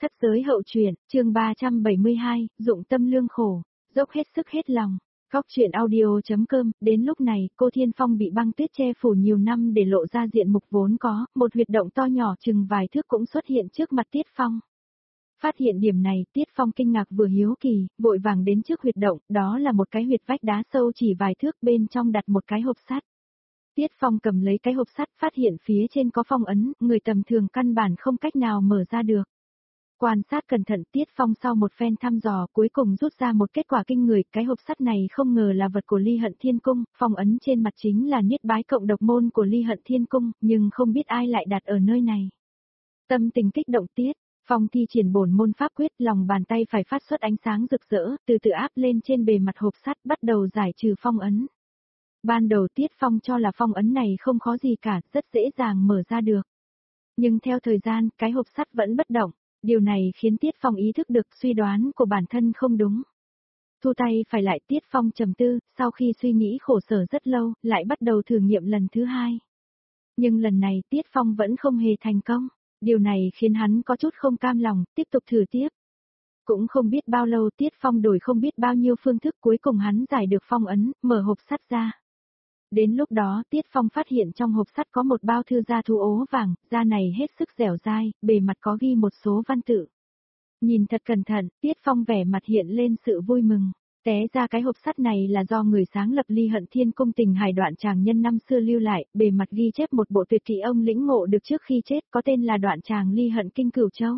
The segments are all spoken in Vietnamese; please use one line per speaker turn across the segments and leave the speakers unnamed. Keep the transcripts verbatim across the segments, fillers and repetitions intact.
Thất giới hậu truyện, chương ba trăm bảy mươi hai, dụng tâm lương khổ, dốc hết sức hết lòng. Góc truyện audio.com, đến lúc này, cô Thiên Phong bị băng tuyết che phủ nhiều năm để lộ ra diện mục vốn có, một huyệt động to nhỏ chừng vài thước cũng xuất hiện trước mặt Tiết Phong. Phát hiện điểm này, Tiết Phong kinh ngạc vừa hiếu kỳ, vội vàng đến trước huyệt động, đó là một cái huyệt vách đá sâu chỉ vài thước, bên trong đặt một cái hộp sắt. Tiết Phong cầm lấy cái hộp sắt, phát hiện phía trên có phong ấn, người tầm thường căn bản không cách nào mở ra được. Quan sát cẩn thận, Tiết Phong sau một phen thăm dò cuối cùng rút ra một kết quả kinh người, cái hộp sắt này không ngờ là vật của Ly Hận Thiên Cung, phong ấn trên mặt chính là niết bái cộng độc môn của Ly Hận Thiên Cung, nhưng không biết ai lại đặt ở nơi này. Tâm tình kích động, Tiết Phong thi triển bổn môn pháp quyết, lòng bàn tay phải phát xuất ánh sáng rực rỡ, từ từ áp lên trên bề mặt hộp sắt, bắt đầu giải trừ phong ấn. Ban đầu Tiết Phong cho là phong ấn này không khó gì cả, rất dễ dàng mở ra được. Nhưng theo thời gian, cái hộp sắt vẫn bất động. Điều này khiến Tiết Phong ý thức được suy đoán của bản thân không đúng. Thu tay phải lại, Tiết Phong trầm tư, sau khi suy nghĩ khổ sở rất lâu, lại bắt đầu thử nghiệm lần thứ hai. Nhưng lần này Tiết Phong vẫn không hề thành công. Điều này khiến hắn có chút không cam lòng, tiếp tục thử tiếp. Cũng không biết bao lâu Tiết Phong đổi không biết bao nhiêu phương thức, cuối cùng hắn giải được phong ấn, mở hộp sắt ra. Đến lúc đó Tiết Phong phát hiện trong hộp sắt có một bao thư da thú ố vàng, da này hết sức dẻo dai, bề mặt có ghi một số văn tự. Nhìn thật cẩn thận, Tiết Phong vẻ mặt hiện lên sự vui mừng. Té ra cái hộp sắt này là do người sáng lập Ly Hận Thiên Cung Tình Hải Đoạn Tràng Nhân năm xưa lưu lại, bề mặt ghi chép một bộ tuyệt kỹ ông lĩnh ngộ được trước khi chết, có tên là Đoạn Tràng Ly Hận Kinh Cửu Châu.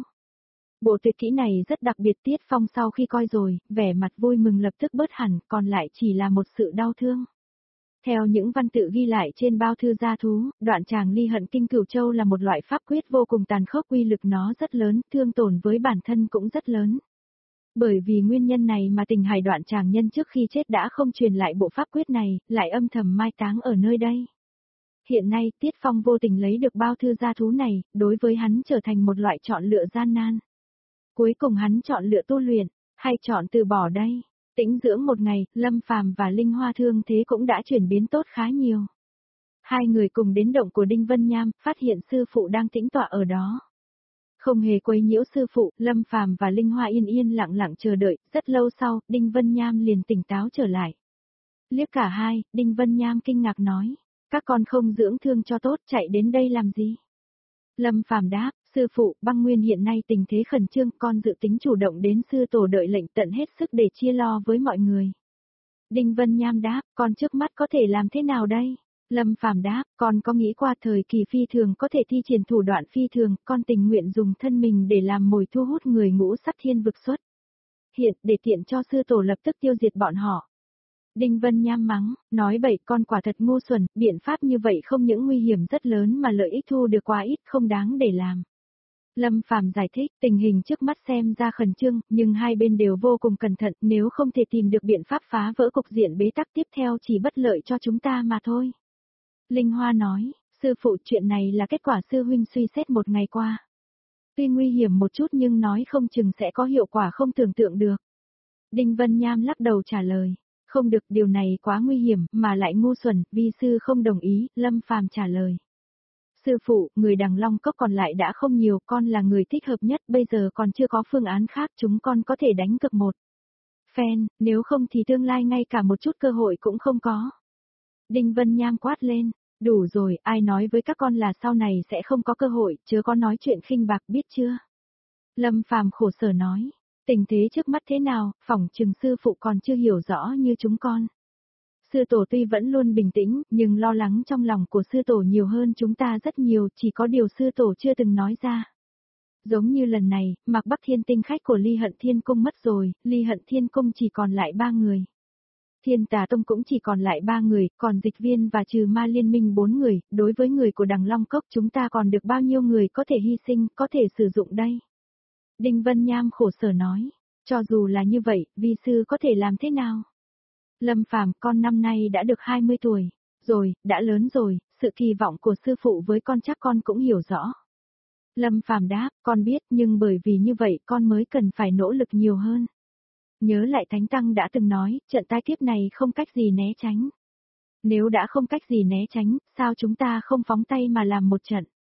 Bộ tuyệt kỹ này rất đặc biệt, Tiết Phong sau khi coi rồi, vẻ mặt vui mừng lập tức bớt hẳn, còn lại chỉ là một sự đau thương. Theo những văn tự ghi lại trên bao thư gia thú, Đoạn Tràng Ly Hận Kinh Cửu Châu là một loại pháp quyết vô cùng tàn khốc, uy lực nó rất lớn, thương tổn với bản thân cũng rất lớn. Bởi vì nguyên nhân này mà Tình Hải Đoạn Tràng Nhân trước khi chết đã không truyền lại bộ pháp quyết này, lại âm thầm mai táng ở nơi đây. Hiện nay Tiết Phong vô tình lấy được bao thư gia thú này, đối với hắn trở thành một loại chọn lựa gian nan. Cuối cùng hắn chọn lựa tu luyện, hay chọn từ bỏ đây? Tĩnh dưỡng một ngày, Lâm Phàm và Linh Hoa thương thế cũng đã chuyển biến tốt khá nhiều. Hai người cùng đến động của Đinh Vân Nham, phát hiện sư phụ đang tĩnh tọa ở đó. Không hề quấy nhiễu sư phụ, Lâm Phàm và Linh Hoa yên yên lặng lặng chờ đợi, rất lâu sau, Đinh Vân Nham liền tỉnh táo trở lại. Liếc cả hai, Đinh Vân Nham kinh ngạc nói, các con không dưỡng thương cho tốt, chạy đến đây làm gì? Lâm Phàm đáp, sư phụ, băng nguyên hiện nay tình thế khẩn trương, con dự tính chủ động đến sư tổ đợi lệnh, tận hết sức để chia lo với mọi người. Đinh Vân Nham đáp, con trước mắt có thể làm thế nào đây? Lâm Phàm đáp, con có nghĩ qua thời kỳ phi thường có thể thi triển thủ đoạn phi thường, con tình nguyện dùng thân mình để làm mồi thu hút người ngũ sắc thiên vực xuất hiện, để tiện cho sư tổ lập tức tiêu diệt bọn họ. Đinh Vân Nham mắng, nói bậy, con quả thật ngu xuẩn, biện pháp như vậy không những nguy hiểm rất lớn mà lợi ích thu được quá ít, không đáng để làm. Lâm Phàm giải thích, tình hình trước mắt xem ra khẩn trương, nhưng hai bên đều vô cùng cẩn thận, nếu không thể tìm được biện pháp phá vỡ cục diện bế tắc tiếp theo chỉ bất lợi cho chúng ta mà thôi. Linh Hoa nói, sư phụ, chuyện này là kết quả sư huynh suy xét một ngày qua. Tuy nguy hiểm một chút nhưng nói không chừng sẽ có hiệu quả không tưởng tượng được. Đinh Vân Nham lắc đầu trả lời, không được, điều này quá nguy hiểm, mà lại ngu xuẩn, vi sư không đồng ý, Lâm Phàm trả lời. Sư phụ, người Đằng Long Cốc còn lại đã không nhiều, con là người thích hợp nhất, bây giờ còn chưa có phương án khác, chúng con có thể đánh cược một phen, nếu không thì tương lai ngay cả một chút cơ hội cũng không có. Đinh Vân Nham quát lên, đủ rồi, ai nói với các con là sau này sẽ không có cơ hội, chớ có nói chuyện khinh bạc, biết chưa? Lâm Phàm khổ sở nói, tình thế trước mắt thế nào, phỏng chừng sư phụ còn chưa hiểu rõ như chúng con. Sư tổ tuy vẫn luôn bình tĩnh, nhưng lo lắng trong lòng của sư tổ nhiều hơn chúng ta rất nhiều, chỉ có điều sư tổ chưa từng nói ra. Giống như lần này, Mạc Bắc Thiên tinh khách của Ly Hận Thiên Cung mất rồi, Ly Hận Thiên Cung chỉ còn lại ba người. Thiên Tà Tông cũng chỉ còn lại ba người, còn Dịch Viên và Trừ Ma Liên Minh bốn người, đối với người của Đằng Long Cốc chúng ta còn được bao nhiêu người có thể hy sinh, có thể sử dụng đây? Đinh Vân Nham khổ sở nói, cho dù là như vậy, vi sư có thể làm thế nào? Lâm Phàm, con năm nay đã được hai mươi tuổi, rồi, đã lớn rồi, sự kỳ vọng của sư phụ với con chắc con cũng hiểu rõ. Lâm Phàm đáp, con biết, nhưng bởi vì như vậy con mới cần phải nỗ lực nhiều hơn. Nhớ lại Thánh Tăng đã từng nói, trận tai kiếp này không cách gì né tránh. Nếu đã không cách gì né tránh, sao chúng ta không phóng tay mà làm một trận?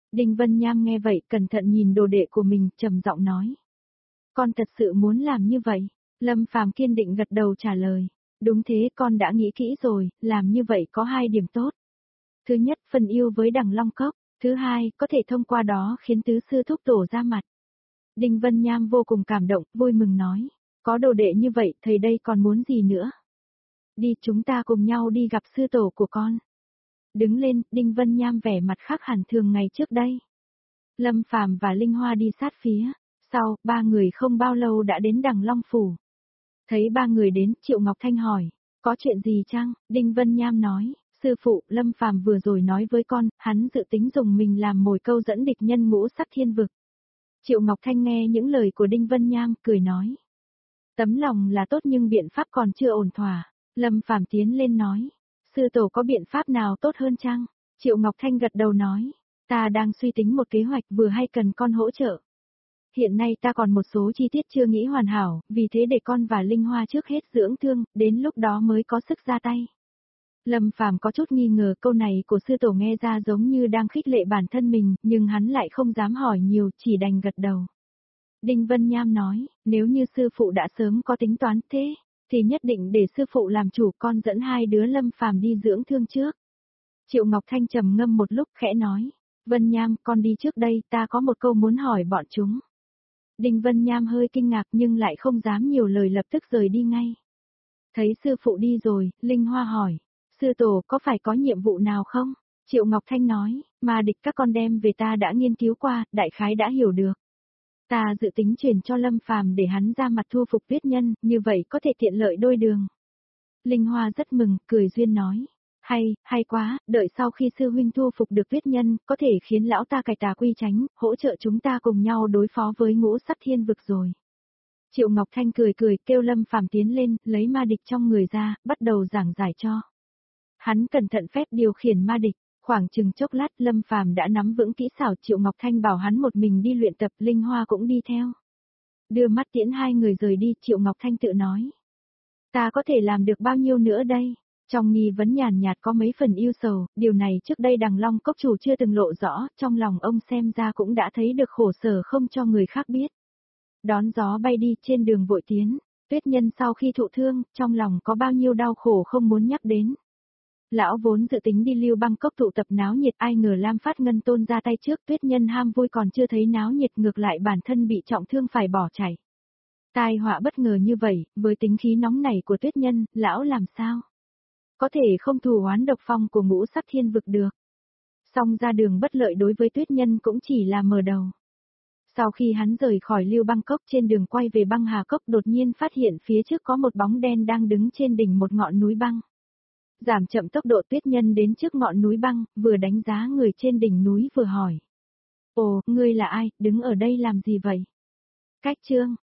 Đinh Vân Nham nghe vậy cẩn thận nhìn đồ đệ của mình, trầm giọng nói. Con thật sự muốn làm như vậy. Lâm Phàm kiên định gật đầu trả lời. Đúng thế, con đã nghĩ kỹ rồi, làm như vậy có hai điểm tốt. Thứ nhất, phần yêu với đằng Long Cốc. Thứ hai, có thể thông qua đó khiến tứ sư thúc tổ ra mặt. Đinh Vân Nham vô cùng cảm động, vui mừng nói. Có đồ đệ như vậy, thầy đây còn muốn gì nữa? Đi, chúng ta cùng nhau đi gặp sư tổ của con. Đứng lên, Đinh Vân Nham vẻ mặt khác hẳn thường ngày trước đây. Lâm Phàm và Linh Hoa đi sát phía. Sau, ba người không bao lâu đã đến đằng Long Phủ. Thấy ba người đến, Triệu Ngọc Thanh hỏi. Có chuyện gì chăng? Đinh Vân Nham nói. Sư phụ, Lâm Phàm vừa rồi nói với con, hắn dự tính dùng mình làm mồi câu dẫn địch nhân ngũ sắc thiên vực. Triệu Ngọc Thanh nghe những lời của Đinh Vân Nham, cười nói. Tấm lòng là tốt nhưng biện pháp còn chưa ổn thỏa. Lâm Phàm tiến lên nói. Sư tổ có biện pháp nào tốt hơn chăng? Triệu Ngọc Thanh gật đầu nói. Ta đang suy tính một kế hoạch vừa hay cần con hỗ trợ. Hiện nay ta còn một số chi tiết chưa nghĩ hoàn hảo, vì thế để con và Linh Hoa trước hết dưỡng thương, đến lúc đó mới có sức ra tay. Lâm Phàm có chút nghi ngờ câu này của sư tổ nghe ra giống như đang khích lệ bản thân mình, nhưng hắn lại không dám hỏi nhiều, chỉ đành gật đầu. Đinh Vân Nham nói, nếu như sư phụ đã sớm có tính toán thế, thì nhất định để sư phụ làm chủ, con dẫn hai đứa Lâm Phàm đi dưỡng thương trước. Triệu Ngọc Thanh trầm ngâm một lúc khẽ nói, Vân Nham, con đi trước đây, ta có một câu muốn hỏi bọn chúng. Đinh Vân Nham hơi kinh ngạc nhưng lại không dám nhiều lời, lập tức rời đi ngay. Thấy sư phụ đi rồi, Linh Hoa hỏi, sư tổ có phải có nhiệm vụ nào không? Triệu Ngọc Thanh nói, mà địch các con đem về ta đã nghiên cứu qua, đại khái đã hiểu được. Ta dự tính truyền cho Lâm Phàm để hắn ra mặt thu phục Tuyết Nhân, như vậy có thể tiện lợi đôi đường. Linh Hoa rất mừng, cười duyên nói. Hay, hay quá, đợi sau khi sư huynh thu phục được Tuyết Nhân, có thể khiến lão ta cải tà quy chánh, hỗ trợ chúng ta cùng nhau đối phó với ngũ sắc thiên vực rồi. Triệu Ngọc Thanh cười cười, kêu Lâm Phàm tiến lên, lấy ma địch trong người ra, bắt đầu giảng giải cho. Hắn cẩn thận phép điều khiển ma địch, khoảng chừng chốc lát Lâm Phàm đã nắm vững kỹ xảo. Triệu Ngọc Thanh bảo hắn một mình đi luyện tập, Linh Hoa cũng đi theo. Đưa mắt tiễn hai người rời đi, Triệu Ngọc Thanh tự nói. Ta có thể làm được bao nhiêu nữa đây? Trong nghi vấn nhàn nhạt có mấy phần yêu sầu, điều này trước đây đằng Long Cốc chủ chưa từng lộ rõ, trong lòng ông xem ra cũng đã thấy được khổ sở không cho người khác biết. Đón gió bay đi trên đường vội tiến, Tuyết Nhân sau khi thụ thương, trong lòng có bao nhiêu đau khổ không muốn nhắc đến. Lão vốn dự tính đi Lưu Băng Cốc tụ tập náo nhiệt, ai ngờ Lam Phát Ngân Tôn ra tay trước, Tuyết Nhân ham vui còn chưa thấy náo nhiệt, ngược lại bản thân bị trọng thương phải bỏ chạy. Tai họa bất ngờ như vậy, với tính khí nóng nảy của Tuyết Nhân, lão làm sao? Có thể không thù oán độc phong của ngũ sắc thiên vực được. Song ra đường bất lợi đối với Tuyết Nhân cũng chỉ là mở đầu. Sau khi hắn rời khỏi Lưu Băng Cốc, trên đường quay về Băng Hà Cốc đột nhiên phát hiện phía trước có một bóng đen đang đứng trên đỉnh một ngọn núi băng. Giảm chậm tốc độ, Tuyết Nhân đến trước ngọn núi băng, vừa đánh giá người trên đỉnh núi vừa hỏi. Ồ, ngươi là ai, đứng ở đây làm gì vậy? Cách chương